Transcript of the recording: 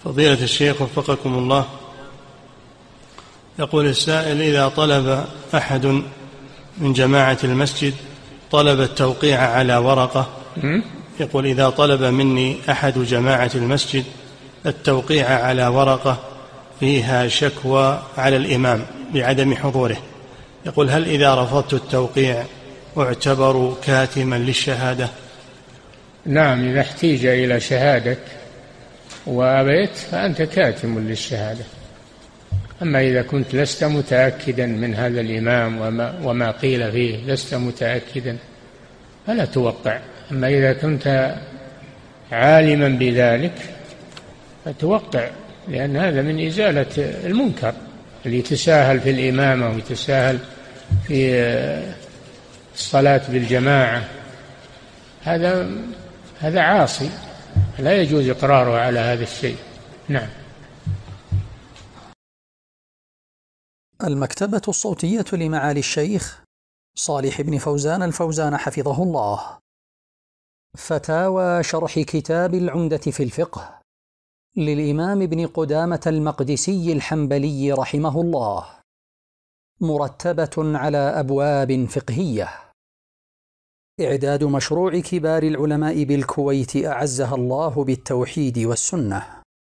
فضيلة الشيخ وفقكم الله، يقول السائل: إذا طلب أحد من جماعة المسجد طلب التوقيع على ورقة، يقول: إذا طلب مني أحد جماعة المسجد التوقيع على ورقة فيها شكوى على الإمام بعدم حضوره، يقول: هل إذا رفضت التوقيع اعتبر كاتما للشهادة؟ نعم، إذا احتيج إلى شهادة وأبيت فأنت كاتم للشهادة. أما إذا كنت لست متأكدا من هذا الإمام وما قيل فيه، لست متأكدا فلا توقع. أما إذا كنت عالما بذلك فتوقع، لأن هذا من إزالة المنكر. اللي يتساهل في الإمامة ويتساهل في الصلاة بالجماعة هذا عاصي، لا يجوز إقراره على هذا الشيء. نعم. المكتبة الصوتية لمعالي الشيخ صالح بن فوزان الفوزان حفظه الله. فتاوى شرح كتاب العمدة في الفقه للإمام ابن قدامة المقدسي الحنبلي رحمه الله، مرتبة على أبواب فقهية. إعداد مشروع كبار العلماء بالكويت أعزها الله بالتوحيد والسنة.